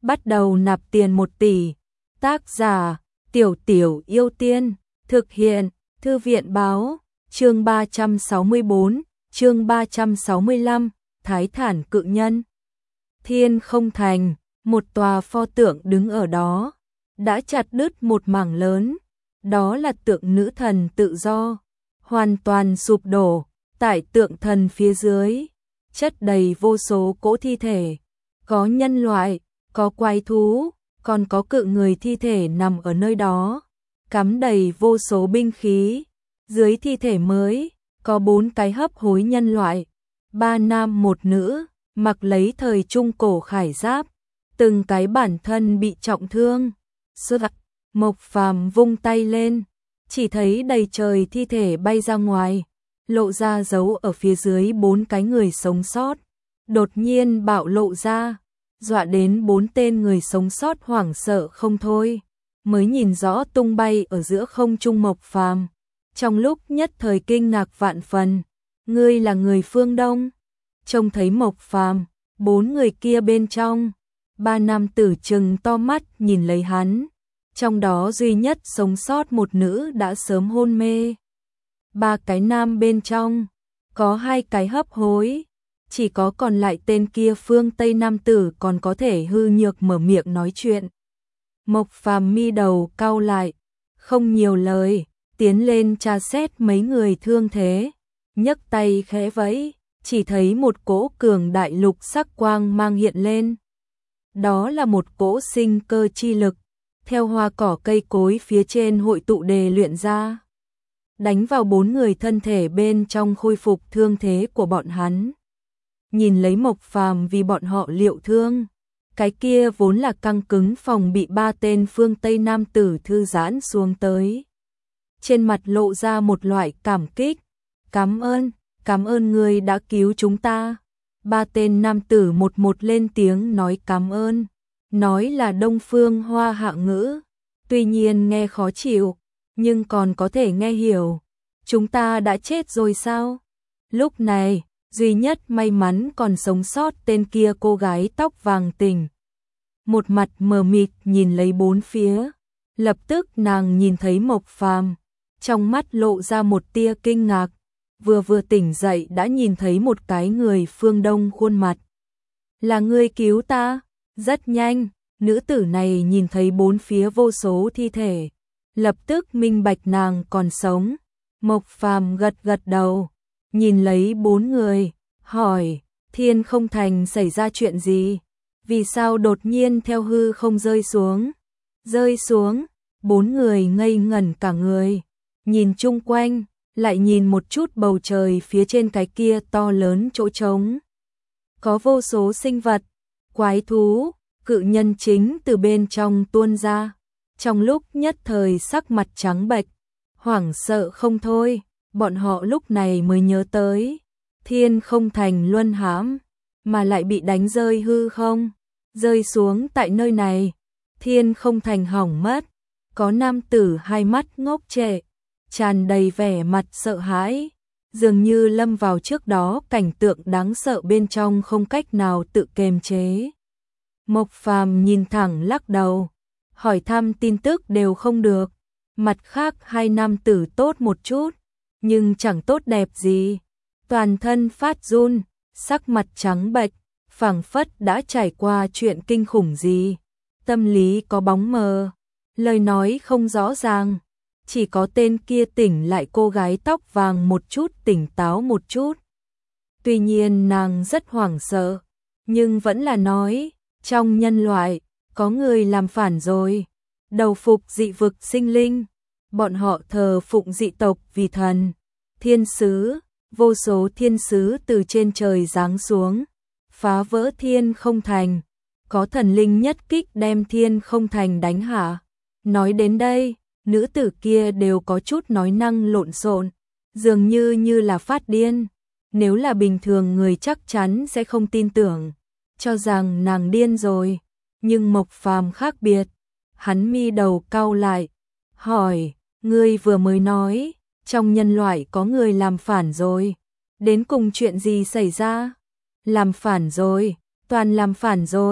bắt đầu nạp tiền 1 tỷ. Tác giả: Tiểu Tiểu Yêu Tiên. Thực hiện: Thư viện báo. Chương 364, chương 365, Thái Thản Cự Nhân. Thiên Không Thành, một tòa pho tượng đứng ở đó, đã chặt đứt một mảng lớn, đó là tượng nữ thần tự do, hoàn toàn sụp đổ, tại tượng thần phía dưới, chất đầy vô số cỗ thi thể, có nhân loại, có quái thú, còn có cự người thi thể nằm ở nơi đó, cắm đầy vô số binh khí. Dưới thi thể mới, có 4 cái hấp hối nhân loại, 3 nam 1 nữ, mặc lấy thời trung cổ khải giáp, từng cái bản thân bị trọng thương. Mộc Phàm vung tay lên, chỉ thấy đầy trời thi thể bay ra ngoài, lộ ra dấu ở phía dưới 4 cái người sống sót, đột nhiên bạo lộ ra, dọa đến 4 tên người sống sót hoảng sợ không thôi, mới nhìn rõ tung bay ở giữa không trung Mộc Phàm. Trong lúc nhất thời kinh ngạc vạn phần, ngươi là người phương Đông. Trông thấy Mộc Phàm, 4 người kia bên trong, 3 nam tử trừng to mắt nhìn lấy hắn, trong đó duy nhất sống sót một nữ đã sớm hôn mê. 3 cái nam bên trong, có 2 cái hấp hối, chỉ có còn lại tên kia phương Tây nam tử còn có thể hư nhược mở miệng nói chuyện. Mộc Phàm mi đầu cau lại, không nhiều lời, tiến lên tra xét mấy người thương thế, nhấc tay khẽ vẫy, chỉ thấy một cỗ cường đại lục sắc quang mang hiện lên. Đó là một cỗ sinh cơ chi lực, theo hoa cỏ cây cối phía trên hội tụ đề luyện ra, đánh vào 4 người thân thể bên trong khôi phục thương thế của bọn hắn. Nhìn lấy Mộc Phàm vì bọn họ liệu thương, cái kia vốn là căng cứng phòng bị 3 tên phương Tây nam tử thư giãn xuống tới. Trên mặt lộ ra một loại cảm kích, cảm ơn ngươi đã cứu chúng ta. 3 tên nam tử một lên tiếng nói cảm ơn, nói là Đông Phương Hoa hạ ngữ, tuy nhiên nghe khó chịu, nhưng còn có thể nghe hiểu. Chúng ta đã chết rồi sao? Lúc này, duy nhất may mắn còn sống sót tên kia cô gái tóc vàng tỉnh. Một mặt mờ mịt nhìn lấy 4 phía, lập tức nàng nhìn thấy Mộc Phàm, trong mắt lộ ra một tia kinh ngạc, vừa tỉnh dậy đã nhìn thấy một cái người phương Đông khuôn mặt. Là ngươi cứu ta? Rất nhanh, nữ tử này nhìn thấy 4 phía vô số thi thể, lập tức minh bạch nàng còn sống. Mộc Phàm gật đầu, nhìn lấy 4 người, hỏi, Thiên Không Thành xảy ra chuyện gì? Vì sao đột nhiên theo hư không rơi xuống? Rơi xuống, 4 người ngây ngẩn cả người, nhìn chung quanh, lại nhìn một chút bầu trời phía trên cái kia to lớn chỗ trống. Có vô số sinh vật, quái thú, cự nhân chính từ bên trong tuôn ra. Trong lúc nhất thời sắc mặt trắng bệch, hoảng sợ không thôi, bọn họ lúc này mới nhớ tới. Thiên Không Thành luân hãm, mà lại bị đánh rơi hư không, rơi xuống tại nơi này. Thiên Không Thành hỏng mất, có nam tử hai mắt ngốc trệ, tràn đầy vẻ mặt sợ hãi, dường như lâm vào trước đó cảnh tượng đáng sợ bên trong không cách nào tự kiềm chế. Mộc Phàm nhìn thẳng lắc đầu, hỏi thăm tin tức đều không được. Mặt khác 2 nam tử tốt một chút, nhưng chẳng tốt đẹp gì, toàn thân phát run, sắc mặt trắng bệch, phảng phất đã trải qua chuyện kinh khủng gì, tâm lý có bóng mờ, lời nói không rõ ràng. Chỉ có tên kia tỉnh lại cô gái tóc vàng một chút tỉnh táo một chút. Tuy nhiên nàng rất hoảng sợ, nhưng vẫn là nói, trong nhân loại, có người làm phản rồi, đầu phục dị vực sinh linh, bọn họ thờ phụng dị tộc vì thần, thiên sứ, vô số thiên sứ từ trên trời giáng xuống, phá vỡ Thiên Không Thành, có thần linh nhất kích đem Thiên Không Thành đánh hạ. Nói đến đây, nữ tử kia đều có chút nói năng lộn xộn, dường như là phát điên. Nếu là bình thường người chắc chắn sẽ không tin tưởng, cho rằng nàng điên rồi. Nhưng Mộc Phàm khác biệt, hắn mi đầu cau lại, hỏi, ngươi vừa mới nói, trong nhân loại có người làm phản rồi, đến cùng chuyện gì xảy ra? Làm phản rồi, toàn làm phản rồi,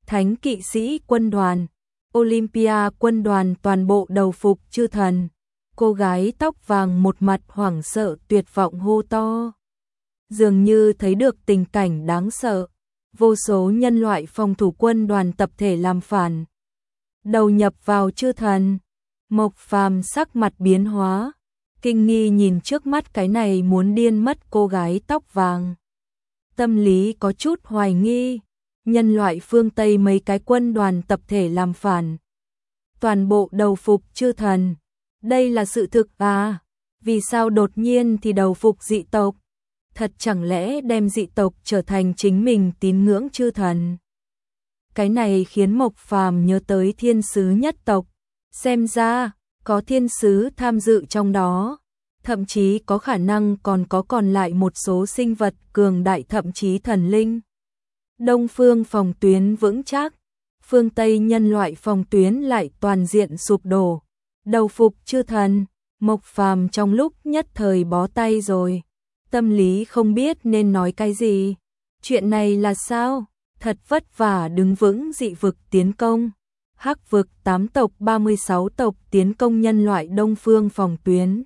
Thánh kỵ sĩ quân đoàn, Olympia quân đoàn toàn bộ đầu phục chư thần. Cô gái tóc vàng một mặt hoảng sợ tuyệt vọng hô to. Dường như thấy được tình cảnh đáng sợ. Vô số nhân loại phòng thủ quân đoàn tập thể làm phản. Đầu nhập vào chư thần. Mộc Phàm sắc mặt biến hóa. Kinh nghi nhìn trước mắt cái này muốn điên mất cô gái tóc vàng. Tâm lý có chút hoài nghi. Nhân loại phương Tây mấy cái quân đoàn tập thể làm phản. Toàn bộ đầu phục chư thần. Đây là sự thực à? Vì sao đột nhiên thì đầu phục dị tộc? Thật chẳng lẽ đem dị tộc trở thành chính mình tín ngưỡng chư thần? Cái này khiến Mộc Phàm nhớ tới thiên sứ nhất tộc. Xem ra, có thiên sứ tham dự trong đó. Thậm chí có khả năng còn lại một số sinh vật cường đại thậm chí thần linh. Đông phương phòng tuyến vững chắc. Phương Tây nhân loại phòng tuyến lại toàn diện sụp đổ. Đầu phục chư thần, Mộc Phàm trong lúc nhất thời bó tay rồi. Tâm lý không biết nên nói cái gì. Chuyện này là sao? Thật vất vả đứng vững dị vực tiến công. Hắc vực 8 tộc 36 tộc tiến công nhân loại đông phương phòng tuyến.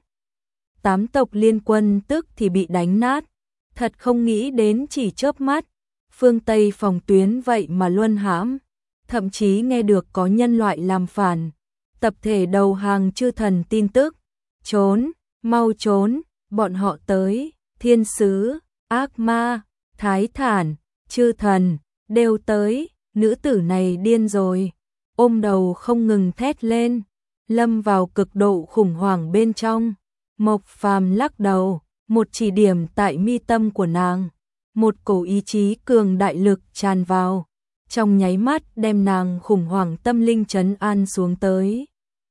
8 tộc liên quân tức thì bị đánh nát. Thật không nghĩ đến chỉ chớp mắt. Phương Tây phòng tuyến vậy mà luân hãm. Thậm chí nghe được có nhân loại làm phản. Tập thể đầu hàng chư thần tin tức. Trốn, mau trốn, bọn họ tới. Thiên sứ, ác ma, thái thản, chư thần, đều tới. Nữ tử này điên rồi. Ôm đầu không ngừng thét lên. Lâm vào cực độ khủng hoảng bên trong. Mộc Phàm lắc đầu. Một chỉ điểm tại mi tâm của nàng. Một cổ ý chí cường đại lực tràn vào. Trong nháy mắt đem nàng khủng hoảng tâm linh trấn an xuống tới.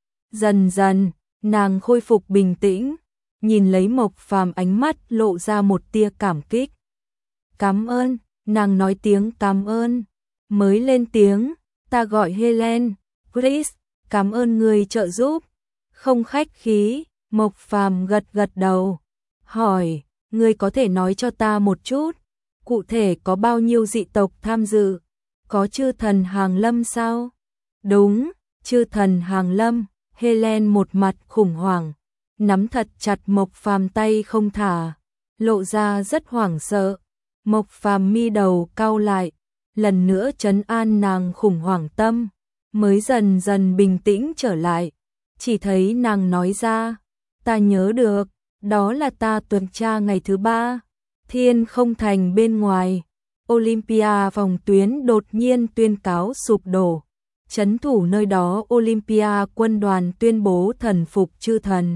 Dần dần, nàng khôi phục bình tĩnh. Nhìn lấy Mộc Phàm ánh mắt lộ ra một tia cảm kích. Cảm ơn, nàng nói tiếng cảm ơn. Mới lên tiếng, ta gọi Helen, Chris, cảm ơn người trợ giúp. Không khách khí, Mộc Phàm gật gật đầu. Hỏi, ngươi có thể nói cho ta một chút, cụ thể có bao nhiêu dị tộc tham dự? Có chư thần hàng lâm sao? Đúng, chư thần hàng lâm. Helen một mặt khủng hoảng, nắm thật chặt Mộc Phàm tay không thả, lộ ra rất hoảng sợ. Mộc Phàm mi đầu cau lại, lần nữa trấn an nàng khủng hoảng tâm, mới dần dần bình tĩnh trở lại. Chỉ thấy nàng nói ra, ta nhớ được, đó là ta tuần tra ngày thứ 3, Thiên Không Thành bên ngoài, Olympia phòng tuyến đột nhiên tuyên cáo sụp đổ. Trấn thủ nơi đó Olympia quân đoàn tuyên bố thần phục chư thần.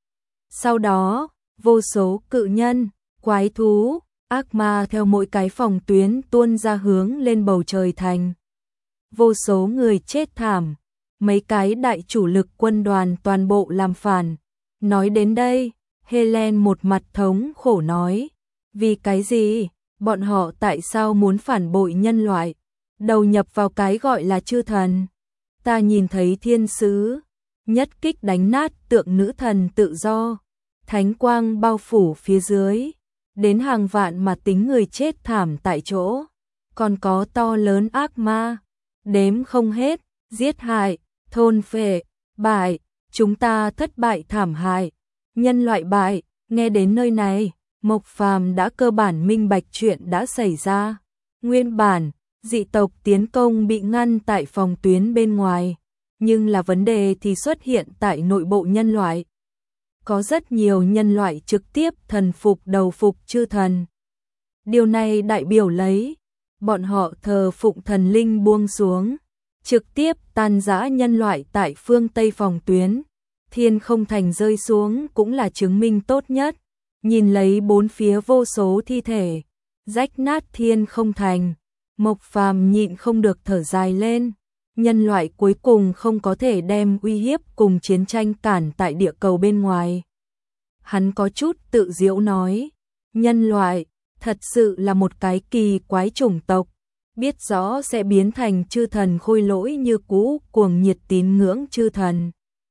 Sau đó, vô số cự nhân, quái thú, ác ma theo mỗi cái phòng tuyến tuôn ra hướng lên bầu trời thành. Vô số người chết thảm, mấy cái đại chủ lực quân đoàn toàn bộ làm phản. Nói đến đây, Helen một mặt thống khổ nói, vì cái gì? Bọn họ tại sao muốn phản bội nhân loại? Đầu nhập vào cái gọi là chư thần. Ta nhìn thấy thiên sứ nhất kích đánh nát tượng nữ thần tự do, thánh quang bao phủ phía dưới, đến hàng vạn mà tính người chết thảm tại chỗ, còn có to lớn ác ma, đếm không hết, giết hại, thôn phệ, bại, chúng ta thất bại thảm hại, nhân loại bại. Nghe đến nơi này, Mộc Phàm đã cơ bản minh bạch chuyện đã xảy ra. Nguyên bản, dị tộc tiến công bị ngăn tại phòng tuyến bên ngoài, nhưng là vấn đề thì xuất hiện tại nội bộ nhân loại. Có rất nhiều nhân loại trực tiếp thần phục đầu phục chư thần. Điều này đại biểu lấy, bọn họ thờ phụng thần linh buông xuống, trực tiếp tan rã nhân loại tại phương Tây phòng tuyến. Thiên Không Thành rơi xuống cũng là chứng minh tốt nhất. Nhìn lấy bốn phía vô số thi thể, rách nát Thiên Không Thành, Mộc Phàm nhịn không được thở dài lên. Nhân loại cuối cùng không có thể đem uy hiếp cùng chiến tranh cản tại địa cầu bên ngoài. Hắn có chút tự giễu nói, nhân loại thật sự là một cái kỳ quái chủng tộc, biết rõ sẽ biến thành chư thần khôi lỗi như cũ, cuồng nhiệt tín ngưỡng chư thần.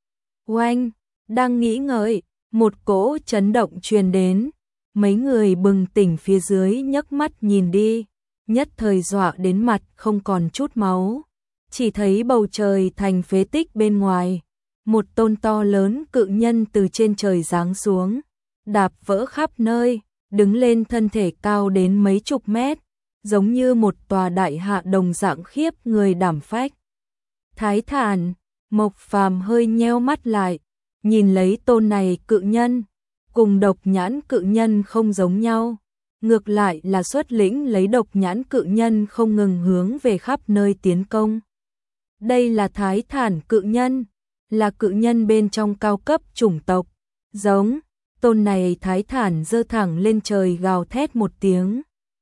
Oanh, đang nghĩ ngợi, một cỗ chấn động truyền đến, mấy người bừng tỉnh phía dưới nhấc mắt nhìn đi, nhất thời dọa đến mặt không còn chút máu. Chỉ thấy bầu trời thành phế tích bên ngoài, một tôn to lớn cự nhân từ trên trời giáng xuống, đạp vỡ khắp nơi, đứng lên thân thể cao đến mấy chục mét, giống như một tòa đại hạ đồng dạng khiếp người đảm phách. Thái Thản, Mộc Phàm hơi nheo mắt lại, nhìn lấy tôn này cự nhân, cùng độc nhãn cự nhân không giống nhau, ngược lại là xuất lĩnh lấy độc nhãn cự nhân không ngừng hướng về khắp nơi tiến công. Đây là Thái Thản cự nhân, là cự nhân bên trong cao cấp chủng tộc, giống, tôn này Thái Thản giơ thẳng lên trời gào thét một tiếng.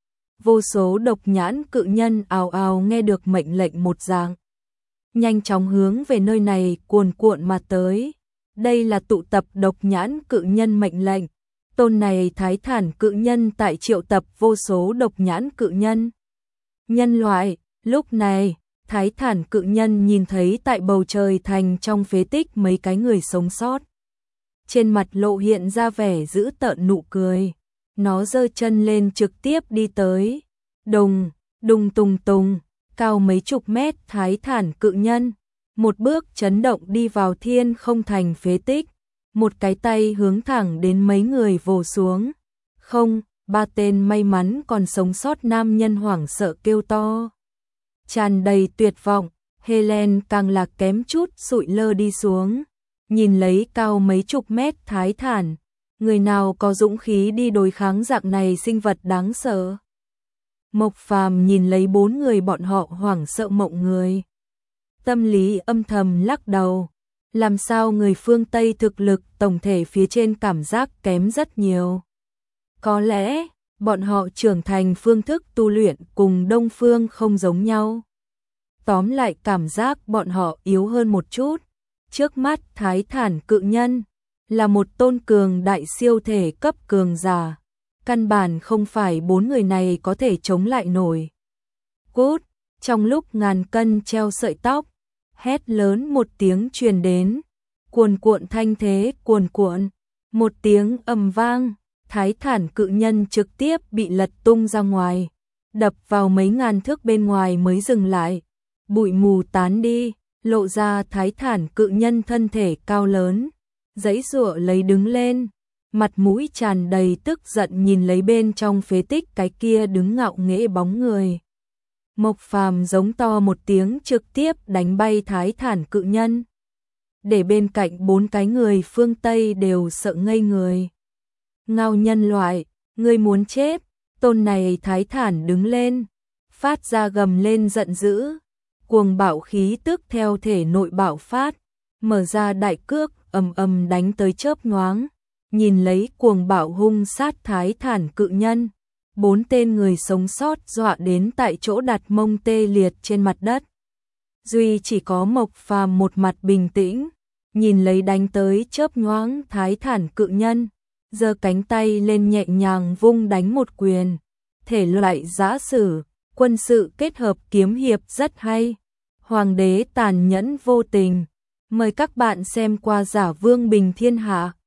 Vô số độc nhãn cự nhân ào ào nghe được mệnh lệnh một dạng, nhanh chóng hướng về nơi này cuồn cuộn mà tới. Đây là tụ tập độc nhãn cự nhân mệnh lệnh. Tôn này Thái Thản cự nhân tại triệu tập vô số độc nhãn cự nhân. Nhân loại, lúc này, Thái Thản cự nhân nhìn thấy tại bầu trời thành trong phế tích mấy cái người sống sót. Trên mặt lộ hiện ra vẻ dữ tợn nụ cười. Nó giơ chân lên trực tiếp đi tới. Đùng, đùng tùng tùng, cao mấy chục mét Thái Thản cự nhân. Một bước chấn động đi vào thiên không thành phế tích. Một cái tay hướng thẳng đến mấy người vồ xuống. Không, ba tên may mắn còn sống sót nam nhân hoảng sợ kêu to. Tràn đầy tuyệt vọng, Helen càng là kém chút sụi lơ đi xuống. Nhìn lấy cao mấy chục mét Thái Thản, người nào có dũng khí đi đối kháng dạng này sinh vật đáng sợ. Mộc Phàm nhìn lấy bốn người bọn họ hoảng sợ mộng người. Tâm lý âm thầm lắc đầu. Làm sao người phương Tây thực lực tổng thể phía trên cảm giác kém rất nhiều. Có lẽ, bọn họ trưởng thành phương thức tu luyện cùng Đông phương không giống nhau. Tóm lại cảm giác bọn họ yếu hơn một chút. Trước mắt Thái Thản cự nhân là một tôn cường đại siêu thể cấp cường giả. Căn bản không phải bốn người này có thể chống lại nổi. Cút, trong lúc ngàn cân treo sợi tóc, hét lớn một tiếng truyền đến, cuồn cuộn thanh thế cuồn cuộn, một tiếng ầm vang, Thái Thản cự nhân trực tiếp bị lật tung ra ngoài, đập vào mấy ngàn thước bên ngoài mới dừng lại, bụi mù tán đi, lộ ra Thái Thản cự nhân thân thể cao lớn, giãy giụa lấy đứng lên, mặt mũi tràn đầy tức giận nhìn lấy bên trong phế tích cái kia đứng ngạo nghễ bóng người. Mộc Phàm giống to một tiếng trực tiếp đánh bay Thái Thản cự nhân. Để bên cạnh bốn cái người phương Tây đều sợ ngây người. Ngao nhân loại, ngươi muốn chết, tôn này Thái Thản đứng lên, phát ra gầm lên giận dữ. Cuồng bạo khí tức theo thể nội bạo phát, mở ra đại cước ầm ầm đánh tới chớp nhoáng. Nhìn lấy cuồng bạo hung sát Thái Thản cự nhân. Bốn tên người sống sót dọa đến tại chỗ đặt mông tê liệt trên mặt đất. Duy chỉ có Mộc Phàm một mặt bình tĩnh, nhìn lấy đánh tới chớp nhoáng Thái Thản cự nhân, giơ cánh tay lên nhẹ nhàng vung đánh một quyền. Thể loại giã sử, quân sự kết hợp kiếm hiệp rất hay. Hoàng đế tàn nhẫn vô tình. Mời các bạn xem qua Giả Vương Bình Thiên Hạ.